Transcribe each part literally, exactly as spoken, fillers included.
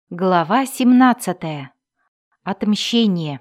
Глава семнадцатая. Отмщение.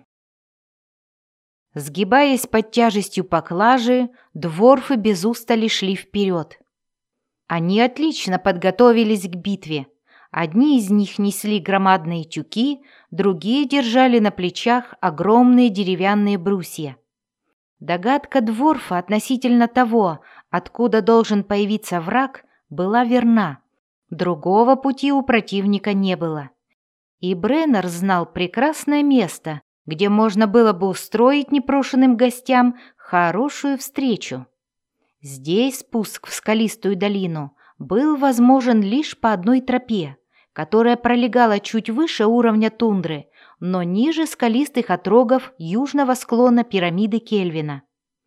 Сгибаясь под тяжестью поклажи, дворфы без устали шли вперед. Они отлично подготовились к битве. Одни из них несли громадные тюки, другие держали на плечах огромные деревянные брусья. Догадка дворфа относительно того, откуда должен появиться враг, была верна. Другого пути у противника не было. И Бреннер знал прекрасное место, где можно было бы устроить непрошенным гостям хорошую встречу. Здесь спуск в скалистую долину был возможен лишь по одной тропе, которая пролегала чуть выше уровня тундры, но ниже скалистых отрогов южного склона пирамиды Кельвина.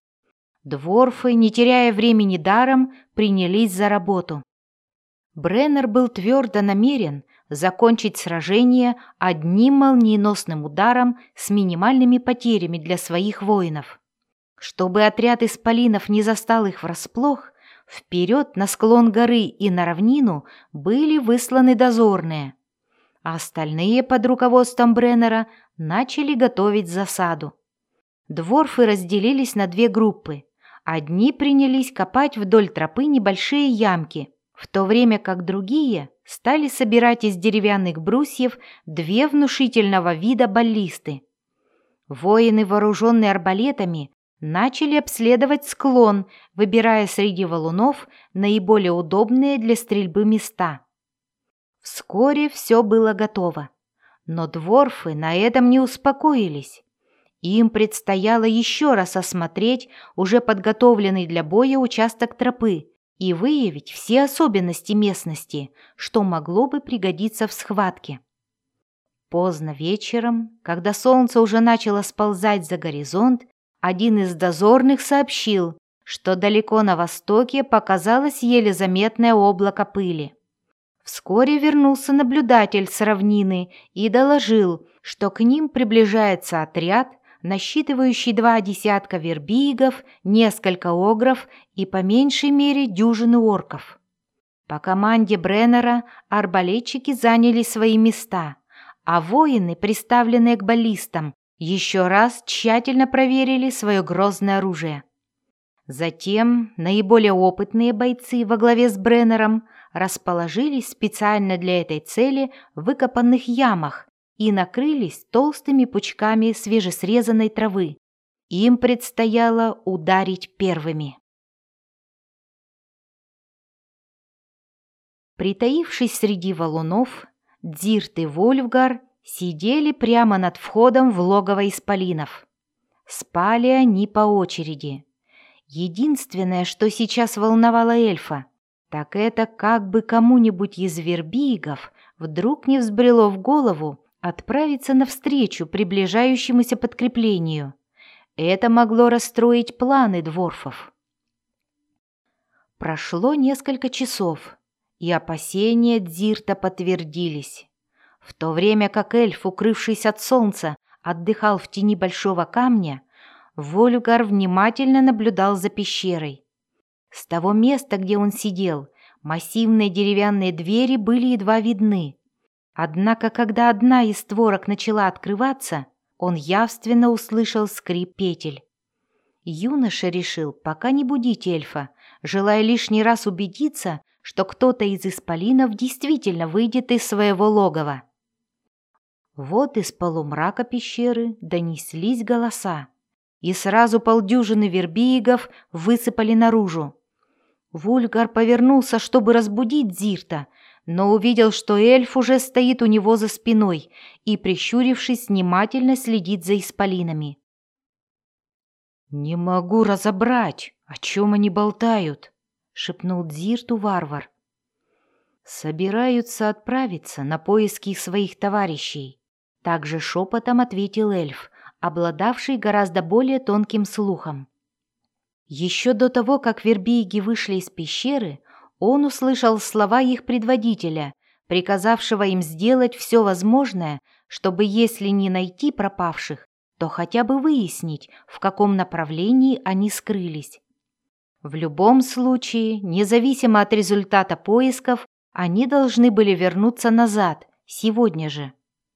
Дворфы, не теряя времени даром, принялись за работу. Бреннер был твердо намерен закончить сражение одним молниеносным ударом с минимальными потерями для своих воинов. Чтобы отряд исполинов не застал их врасплох, вперед на склон горы и на равнину были высланы дозорные, а остальные под руководством Бреннера начали готовить засаду. Дворфы разделились на две группы. Одни принялись копать вдоль тропы небольшие ямки, в то время как другие стали собирать из деревянных брусьев две внушительного вида баллисты. Воины, вооруженные арбалетами, начали обследовать склон, выбирая среди валунов наиболее удобные для стрельбы места. Вскоре все было готово, но дворфы на этом не успокоились. Им предстояло еще раз осмотреть уже подготовленный для боя участок тропы и выявить все особенности местности, что могло бы пригодиться в схватке. Поздно вечером, когда солнце уже начало сползать за горизонт, один из дозорных сообщил, что далеко на востоке показалось еле заметное облако пыли. Вскоре вернулся наблюдатель с равнины и доложил, что к ним приближается отряд, насчитывающий два десятка вербиигов, несколько огров и по меньшей мере дюжины орков. По команде Бреннера арбалетчики заняли свои места, а воины, приставленные к баллистам, еще раз тщательно проверили свое грозное оружие. Затем наиболее опытные бойцы во главе с Бреннером расположились специально для этой цели в выкопанных ямах и накрылись толстыми пучками свежесрезанной травы. Им предстояло ударить первыми. Притаившись среди валунов, Дзирт и Вульфгар сидели прямо над входом в логово исполинов. Спали они по очереди. Единственное, что сейчас волновало эльфа, так это как бы кому-нибудь из вербиигов вдруг не взбрело в голову отправиться навстречу приближающемуся подкреплению. Это могло расстроить планы дворфов. Прошло несколько часов, и опасения Дзирта подтвердились. В то время как эльф, укрывшись от солнца, отдыхал в тени большого камня, Вульфгар внимательно наблюдал за пещерой. С того места, где он сидел, массивные деревянные двери были едва видны. Однако, когда одна из створок начала открываться, он явственно услышал скрип петель. Юноша решил пока не будить эльфа, желая лишний раз убедиться, что кто-то из исполинов действительно выйдет из своего логова. Вот из полумрака пещеры донеслись голоса, и сразу полдюжины вербиигов высыпали наружу. Вульфгар повернулся, чтобы разбудить Дзирта, но увидел, что эльф уже стоит у него за спиной и, прищурившись, внимательно следит за исполинами. «Не могу разобрать, о чем они болтают», — шепнул Дзирту варвар. «Собираются отправиться на поиски своих товарищей», — также шепотом ответил эльф, обладавший гораздо более тонким слухом. Еще до того, как вербииги вышли из пещеры, он услышал слова их предводителя, приказавшего им сделать все возможное, чтобы, если не найти пропавших, то хотя бы выяснить, в каком направлении они скрылись. В любом случае, независимо от результата поисков, они должны были вернуться назад, сегодня же.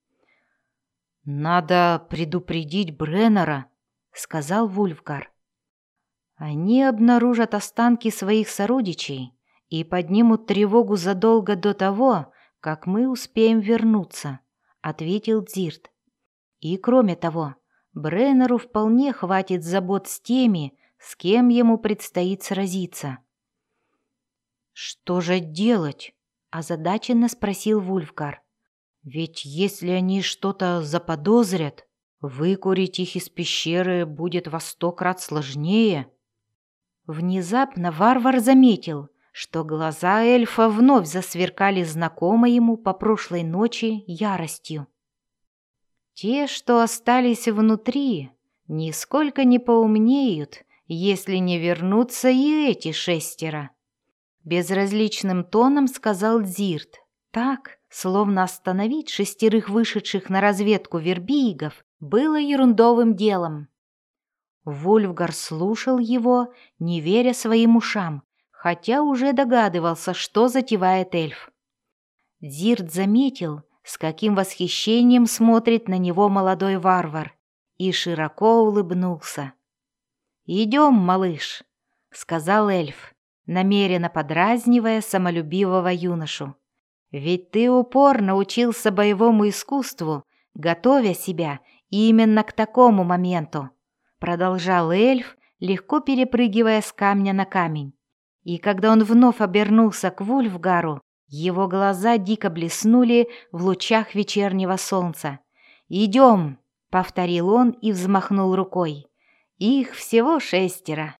«Надо предупредить Бреннера», — сказал Вульфгар. «Они обнаружат останки своих сородичей и поднимут тревогу задолго до того, как мы успеем вернуться», — ответил Дзирт. «И кроме того, Бреннеру вполне хватит забот с теми, с кем ему предстоит сразиться». «Что же делать?» — озадаченно спросил Вульфгар. «Ведь если они что-то заподозрят, выкурить их из пещеры будет во сто крат сложнее». Внезапно варвар заметил, что глаза эльфа вновь засверкали знакомой ему по прошлой ночи яростью. «Те, что остались внутри, нисколько не поумнеют, если не вернутся и эти шестеро», — безразличным тоном сказал Дзирт, так, словно остановить шестерых вышедших на разведку вербиигов было ерундовым делом. Вульфгар слушал его, не веря своим ушам, хотя уже догадывался, что затевает эльф. Дзирт заметил, с каким восхищением смотрит на него молодой варвар, и широко улыбнулся. «Идем, малыш», — сказал эльф, намеренно подразнивая самолюбивого юношу. «Ведь ты упорно учился боевому искусству, готовя себя именно к такому моменту», — продолжал эльф, легко перепрыгивая с камня на камень. И когда он вновь обернулся к Вульфгару, его глаза дико блеснули в лучах вечернего солнца. «Идем», — повторил он и взмахнул рукой. «Их всего шестеро».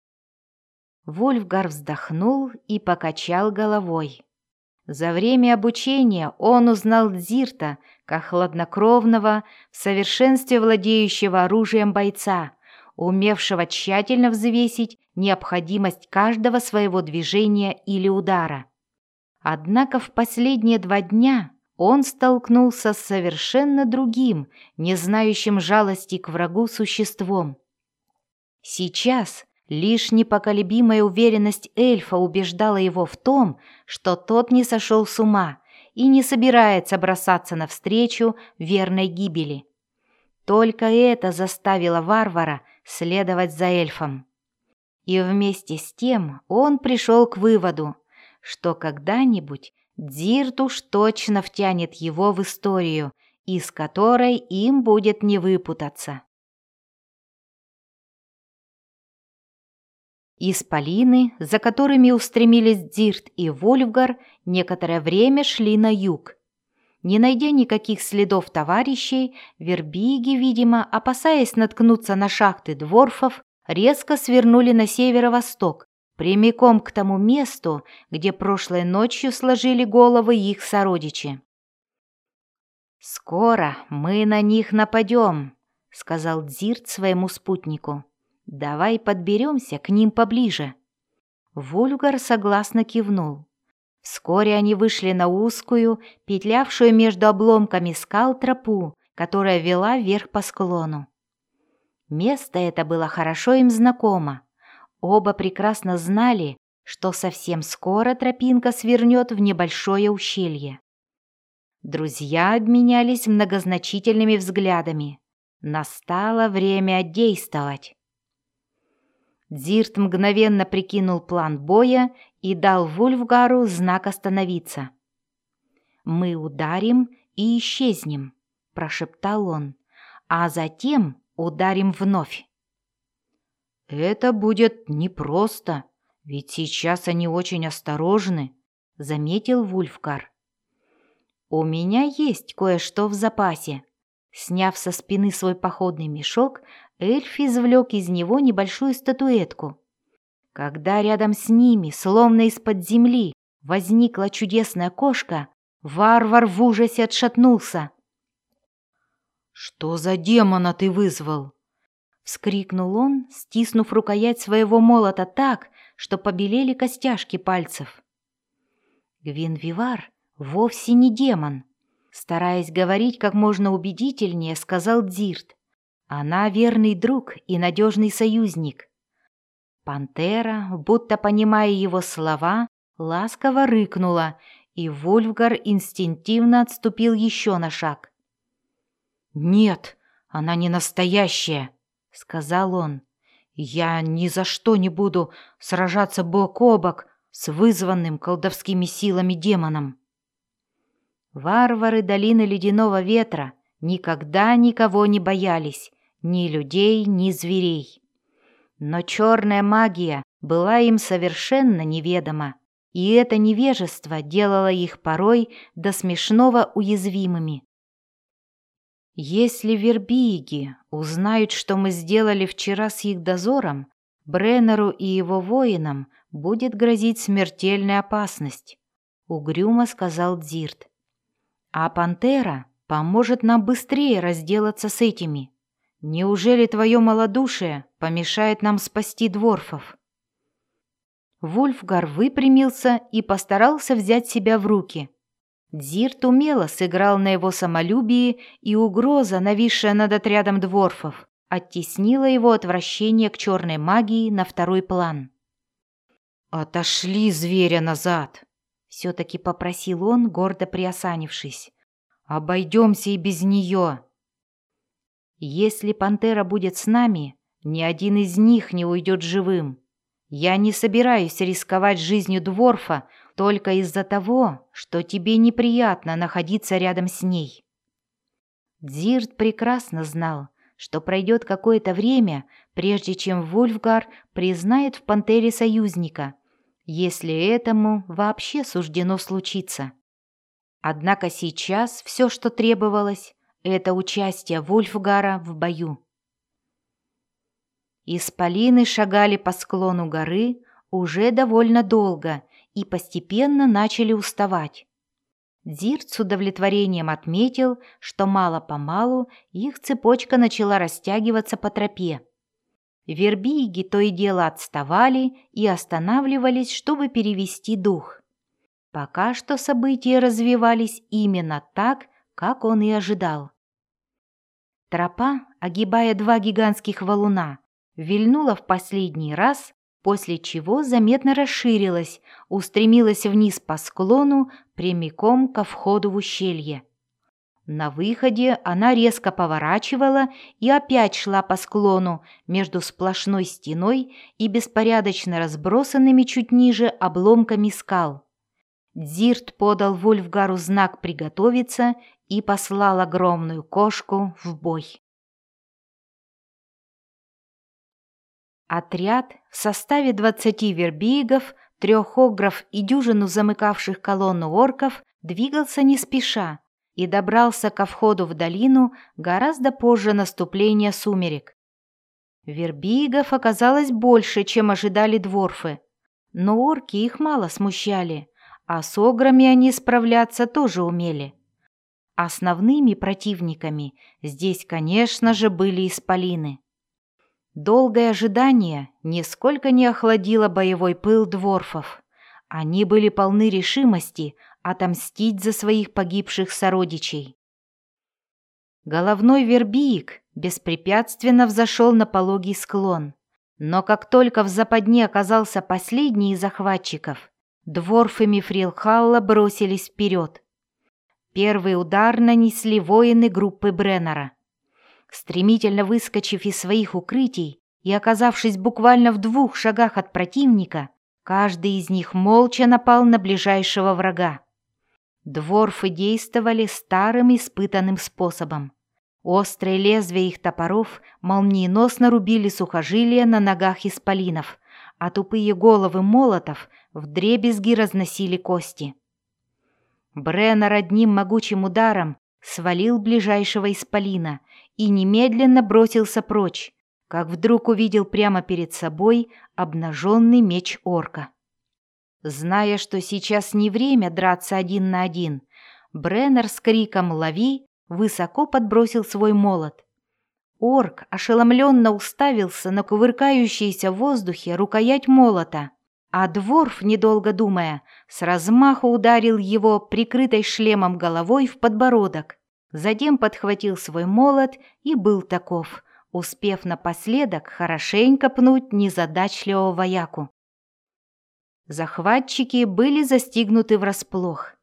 Вульфгар вздохнул и покачал головой. За время обучения он узнал Дзирта как хладнокровного, в совершенстве владеющего оружием бойца, умевшего тщательно взвесить необходимость каждого своего движения или удара. Однако в последние два дня он столкнулся с совершенно другим, не знающим жалости к врагу существом. Сейчас лишь непоколебимая уверенность эльфа убеждала его в том, что тот не сошел с ума и не собирается бросаться навстречу верной гибели. Только это заставило варвара следовать за эльфом. И вместе с тем он пришел к выводу, что когда-нибудь Дзирт уж точно втянет его в историю, из которой им будет не выпутаться. Исполины, за которыми устремились Дзирт и Вульфгар, некоторое время шли на юг. Не найдя никаких следов товарищей, вербиги, видимо, опасаясь наткнуться на шахты дворфов, резко свернули на северо-восток, прямиком к тому месту, где прошлой ночью сложили головы их сородичи. «Скоро мы на них нападем», — сказал Дзирт своему спутнику. «Давай подберемся к ним поближе». Вульфгар согласно кивнул. Вскоре они вышли на узкую, петлявшую между обломками скал тропу, которая вела вверх по склону. Место это было хорошо им знакомо. Оба прекрасно знали, что совсем скоро тропинка свернет в небольшое ущелье. Друзья обменялись многозначительными взглядами. Настало время действовать. Дзирт мгновенно прикинул план боя и дал Вульфгару знак остановиться. «Мы ударим и исчезнем», — прошептал он, — «а затем ударим вновь». «Это будет непросто, ведь сейчас они очень осторожны», — заметил Вульфгар. «У меня есть кое-что в запасе». Сняв со спины свой походный мешок, эльф извлек из него небольшую статуэтку. Когда рядом с ними, словно из-под земли, возникла чудесная кошка, варвар в ужасе отшатнулся. «Что за демона ты вызвал?» — вскрикнул он, стиснув рукоять своего молота так, что побелели костяшки пальцев. Гвинвивар вовсе не демон. Стараясь говорить как можно убедительнее, сказал Дзирт. Она верный друг и надежный союзник. Пантера, будто понимая его слова, ласково рыкнула и Вульфгар инстинктивно отступил еще на шаг. «Нет, она не настоящая», — сказал он. «Я ни за что не буду сражаться бок о бок с вызванным колдовскими силами демоном». Варвары долины Ледяного Ветра никогда никого не боялись, ни людей, ни зверей. Но черная магия была им совершенно неведома, и это невежество делало их порой до смешного уязвимыми. Если вербиги узнают, что мы сделали вчера с их дозором, Бреннеру и его воинам будет грозить смертельная опасность, — угрюмо сказал Дзирт. А пантера поможет нам быстрее разделаться с этими. Неужели твое малодушие помешает нам спасти дворфов? Вульфгар выпрямился и постарался взять себя в руки. Дзирт умело сыграл на его самолюбии, и угроза, нависшая над отрядом дворфов, оттеснила его отвращение к черной магии на второй план. «Отошли зверя назад!» — все-таки попросил он, гордо приосанившись. «Обойдемся и без нее!» «Если пантера будет с нами, ни один из них не уйдет живым. Я не собираюсь рисковать жизнью дворфа только из-за того, что тебе неприятно находиться рядом с ней». Дзирт прекрасно знал, что пройдет какое-то время, прежде чем Вульфгар признает в пантере союзника, если этому вообще суждено случиться. Однако сейчас все, что требовалось, это участие Вульфгара в бою. Исполины шагали по склону горы уже довольно долго и постепенно начали уставать. Дзирт с удовлетворением отметил, что мало-помалу их цепочка начала растягиваться по тропе. Вербиги то и дело отставали и останавливались, чтобы перевести дух. Пока что события развивались именно так, как он и ожидал. Тропа, огибая два гигантских валуна, вильнула в последний раз, после чего заметно расширилась, устремилась вниз по склону прямиком ко входу в ущелье. На выходе она резко поворачивала и опять шла по склону между сплошной стеной и беспорядочно разбросанными чуть ниже обломками скал. Дзирт подал Вульфгару знак приготовиться и послал огромную кошку в бой. Отряд в составе двадцати вербигов, трех огров и дюжину замыкавших колонну орков двигался не спеша и добрался ко входу в долину гораздо позже наступления сумерек. Вербигов оказалось больше, чем ожидали дворфы, но орки их мало смущали, а с ограми они справляться тоже умели. Основными противниками здесь, конечно же, были исполины. Долгое ожидание нисколько не охладило боевой пыл дворфов. Они были полны решимости отомстить за своих погибших сородичей. Головной вербиик беспрепятственно взошел на пологий склон, но как только в западне оказался последний из захватчиков, дворфы Мифрилхалла бросились вперед. Первый удар нанесли воины группы Бреннера. Стремительно выскочив из своих укрытий и оказавшись буквально в двух шагах от противника, каждый из них молча напал на ближайшего врага. Дворфы действовали старым испытанным способом. Острые лезвия их топоров молниеносно рубили сухожилия на ногах исполинов, а тупые головы молотов вдребезги разносили кости. Бреннер одним могучим ударом свалил ближайшего исполина и немедленно бросился прочь, как вдруг увидел прямо перед собой обнаженный меч орка. Зная, что сейчас не время драться один на один, Бреннер с криком «Лови!» высоко подбросил свой молот. Орк ошеломленно уставился на кувыркающуюся в воздухе рукоять молота, а дворф, недолго думая, с размаху ударил его прикрытой шлемом головой в подбородок, затем подхватил свой молот и был таков, успев напоследок хорошенько пнуть незадачливого вояку. Захватчики были застигнуты врасплох,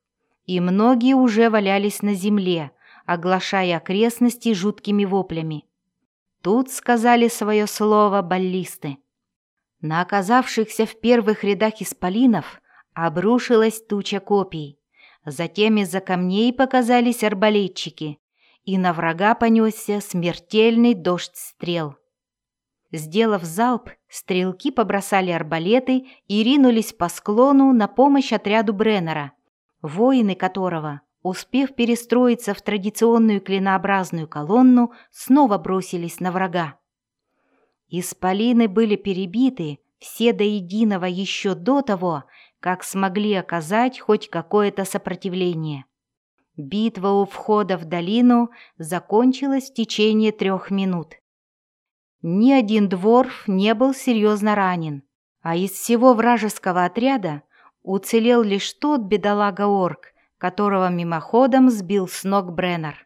и многие уже валялись на земле, оглашая окрестности жуткими воплями. Тут сказали свое слово баллисты. На оказавшихся в первых рядах исполинов обрушилась туча копий. Затем из-за камней показались арбалетчики, и на врага понесся смертельный дождь стрел. Сделав залп, стрелки побросали арбалеты и ринулись по склону на помощь отряду Бреннера, воины которого, успев перестроиться в традиционную клинообразную колонну, снова бросились на врага. Исполины были перебиты все до единого еще до того, как смогли оказать хоть какое-то сопротивление. Битва у входа в долину закончилась в течение трех минут. Ни один дворф не был серьезно ранен, а из всего вражеского отряда уцелел лишь тот бедолага-орк, которого мимоходом сбил с ног Бреннер.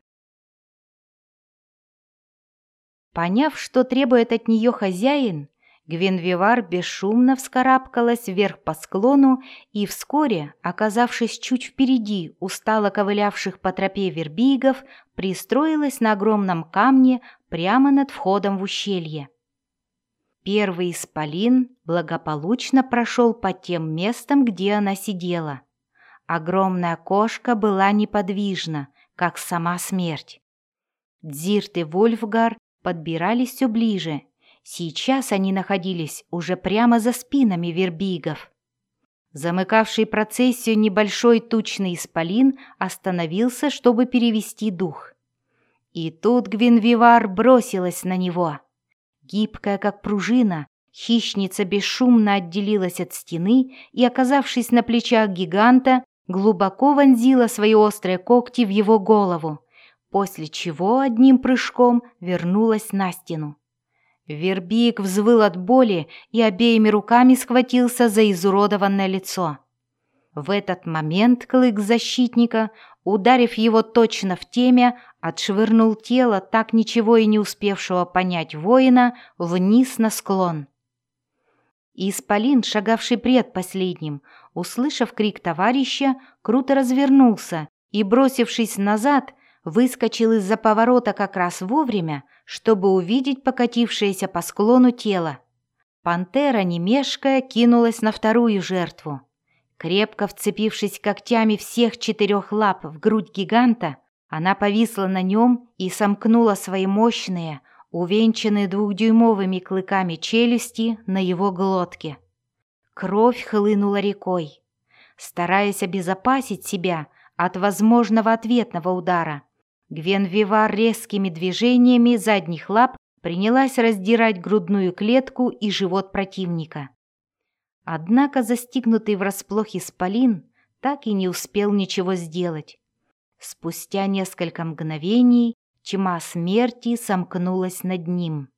Поняв, что требует от нее хозяин, Гвиневар бесшумно вскарабкалась вверх по склону и вскоре, оказавшись чуть впереди устало ковылявших по тропе вербигов, пристроилась на огромном камне прямо над входом в ущелье. Первый исполин благополучно прошел по тем местам, где она сидела. Огромная кошка была неподвижна, как сама смерть. Дзирт и Вульфгар подбирались все ближе. Сейчас они находились уже прямо за спинами вербигов. Замыкавший процессию небольшой тучный исполин остановился, чтобы перевести дух. И тут Гвиневар бросилась на него. Гибкая, как пружина, хищница бесшумно отделилась от стены и, оказавшись на плечах гиганта, глубоко вонзила свои острые когти в его голову, после чего одним прыжком вернулась на стену. Вербик взвыл от боли и обеими руками схватился за изуродованное лицо. В этот момент клык защитника, ударив его точно в темя, отшвырнул тело так ничего и не успевшего понять воина вниз на склон. Исполин, шагавший предпоследним, услышав крик товарища, круто развернулся и, бросившись назад, выскочил из-за поворота как раз вовремя, чтобы увидеть покатившееся по склону тело. Пантера, не мешкая, кинулась на вторую жертву. Крепко вцепившись когтями всех четырех лап в грудь гиганта, она повисла на нем и сомкнула свои мощные, увенчанные двухдюймовыми клыками челюсти на его глотке. Кровь хлынула рекой. Стараясь обезопасить себя от возможного ответного удара, Гвиневар резкими движениями задних лап принялась раздирать грудную клетку и живот противника. Однако застигнутый врасплох исполин так и не успел ничего сделать. Спустя несколько мгновений тьма смерти сомкнулась над ним.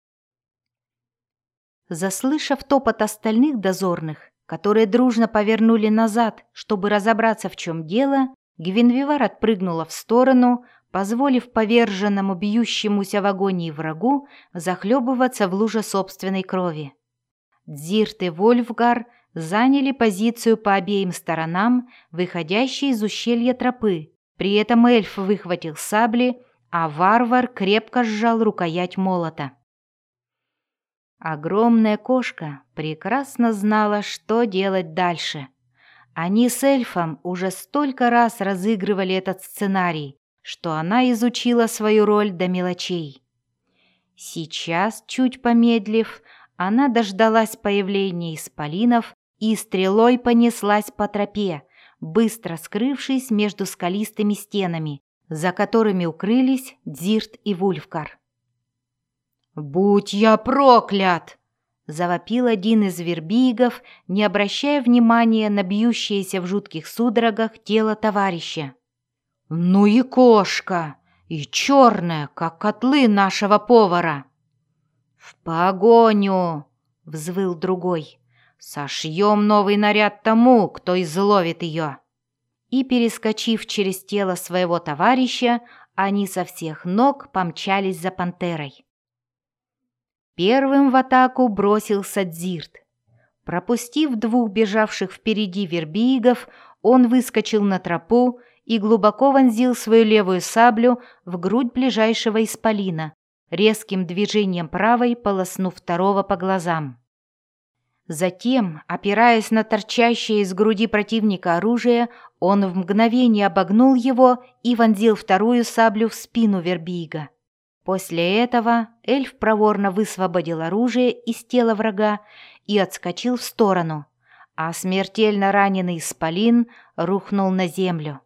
Заслышав топот остальных дозорных, которые дружно повернули назад, чтобы разобраться, в чем дело, Гвиневар отпрыгнула в сторону, позволив поверженному бьющемуся в агонии врагу захлебываться в луже собственной крови. Дзирт и Вульфгар заняли позицию по обеим сторонам, выходящей из ущелья тропы. При этом эльф выхватил сабли, а варвар крепко сжал рукоять молота. Огромная кошка прекрасно знала, что делать дальше. Они с эльфом уже столько раз разыгрывали этот сценарий, что она изучила свою роль до мелочей. Сейчас, чуть помедлив, она дождалась появления исполинов и стрелой понеслась по тропе, быстро скрывшись между скалистыми стенами, за которыми укрылись Дзирт и Вульфгар. «Будь я проклят!» — завопил один из вербигов, не обращая внимания на бьющееся в жутких судорогах тело товарища. «Ну и кошка! И черная, как котлы нашего повара!» «В погоню!» — взвыл другой. «Сошьем новый наряд тому, кто изловит ее!» И, перескочив через тело своего товарища, они со всех ног помчались за пантерой. Первым в атаку бросился Дзирт. Пропустив двух бежавших впереди вербигов, он выскочил на тропу и глубоко вонзил свою левую саблю в грудь ближайшего исполина, резким движением правой полоснув второго по глазам. Затем, опираясь на торчащее из груди противника оружие, он в мгновение обогнул его и вонзил вторую саблю в спину Вербига. После этого эльф проворно высвободил оружие из тела врага и отскочил в сторону, а смертельно раненый исполин рухнул на землю.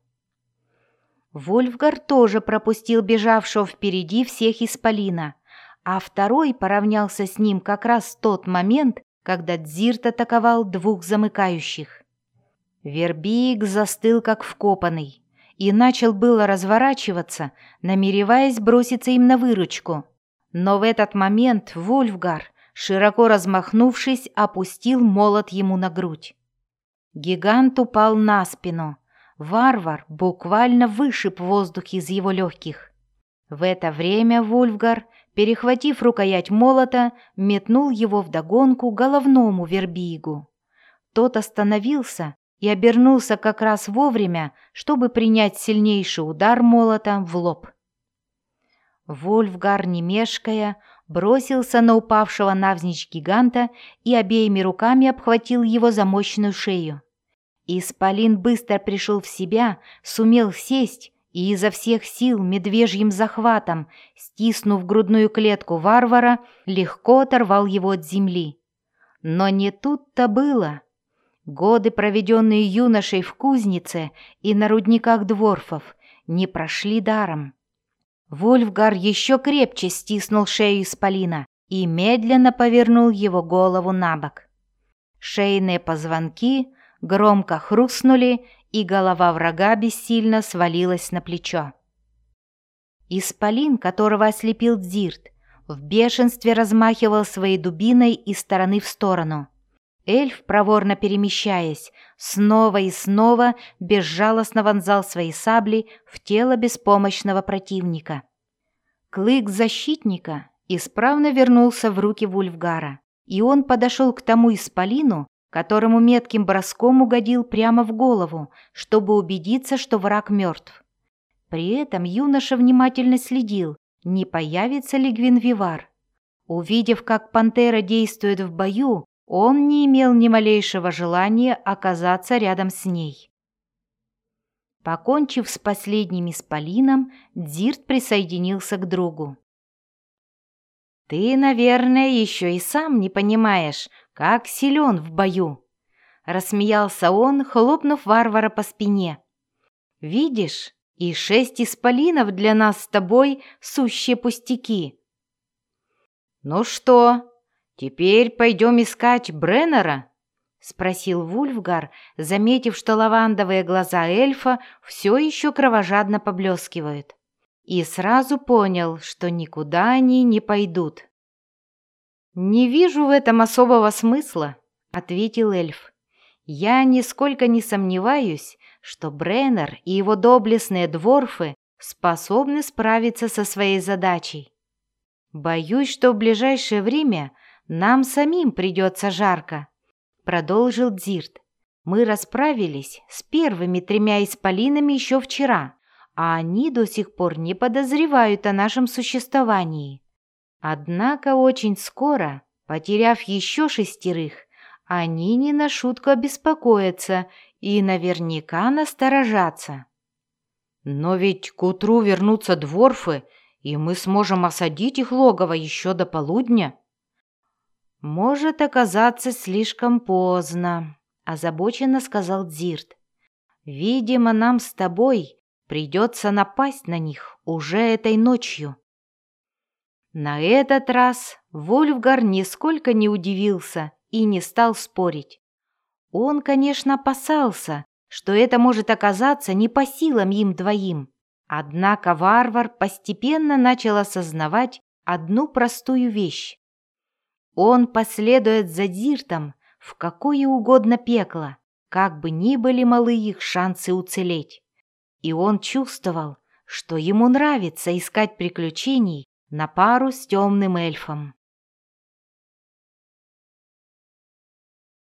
Вульфгар тоже пропустил бежавшего впереди всех исполина, а второй поравнялся с ним как раз в тот момент, когда Дзирт атаковал двух замыкающих. Вербиик застыл как вкопанный и начал было разворачиваться, намереваясь броситься им на выручку. Но в этот момент Вульфгар, широко размахнувшись, опустил молот ему на грудь. Гигант упал на спину. Варвар буквально вышиб воздух из его легких. В это время Вульфгар, перехватив рукоять молота, метнул его вдогонку головному Вербигу. Тот остановился и обернулся как раз вовремя, чтобы принять сильнейший удар молота в лоб. Вульфгар, не мешкая, бросился на упавшего навзничь гиганта и обеими руками обхватил его за мощную шею. Исполин быстро пришел в себя, сумел сесть и изо всех сил медвежьим захватом, стиснув грудную клетку варвара, легко оторвал его от земли. Но не тут-то было. Годы, проведенные юношей в кузнице и на рудниках дворфов, не прошли даром. Вульфгар еще крепче стиснул шею исполина и медленно повернул его голову на бок. Шейные позвонки громко хрустнули, и голова врага бессильно свалилась на плечо. Исполин, которого ослепил Дзирт, в бешенстве размахивал своей дубиной из стороны в сторону. Эльф, проворно перемещаясь, снова и снова безжалостно вонзал свои сабли в тело беспомощного противника. Клык защитника исправно вернулся в руки Вульфгара, и он подошел к тому исполину, которому метким броском угодил прямо в голову, чтобы убедиться, что враг мертв. При этом юноша внимательно следил, не появится ли Гвинвивар. Увидев, как пантера действует в бою, он не имел ни малейшего желания оказаться рядом с ней. Покончив с последним исполином, Дзирт присоединился к другу. «Ты, наверное, еще и сам не понимаешь, как силен в бою!» — рассмеялся он, хлопнув варвара по спине. «Видишь, и шесть исполинов для нас с тобой сущие пустяки!» «Ну что, теперь пойдем искать Бреннера?» — спросил Вульфгар, заметив, что лавандовые глаза эльфа все еще кровожадно поблескивают. И сразу понял, что никуда они не пойдут. «Не вижу в этом особого смысла», — ответил эльф. «Я нисколько не сомневаюсь, что Бреннер и его доблестные дворфы способны справиться со своей задачей. Боюсь, что в ближайшее время нам самим придется жарко», — продолжил Дзирт. «Мы расправились с первыми тремя исполинами еще вчера, а они до сих пор не подозревают о нашем существовании. Однако очень скоро, потеряв еще шестерых, они не на шутку обеспокоятся и наверняка насторожатся». «Но ведь к утру вернутся дворфы, и мы сможем осадить их логово еще до полудня». «Может оказаться слишком поздно», — озабоченно сказал Дзирт. «Видимо, нам с тобой придется напасть на них уже этой ночью». На этот раз Вульфгар нисколько не удивился и не стал спорить. Он, конечно, опасался, что это может оказаться не по силам им двоим. Однако варвар постепенно начал осознавать одну простую вещь. Он последует за Дзиртом в какое угодно пекло, как бы ни были малы их шансы уцелеть. И он чувствовал, что ему нравится искать приключений на пару с темным эльфом.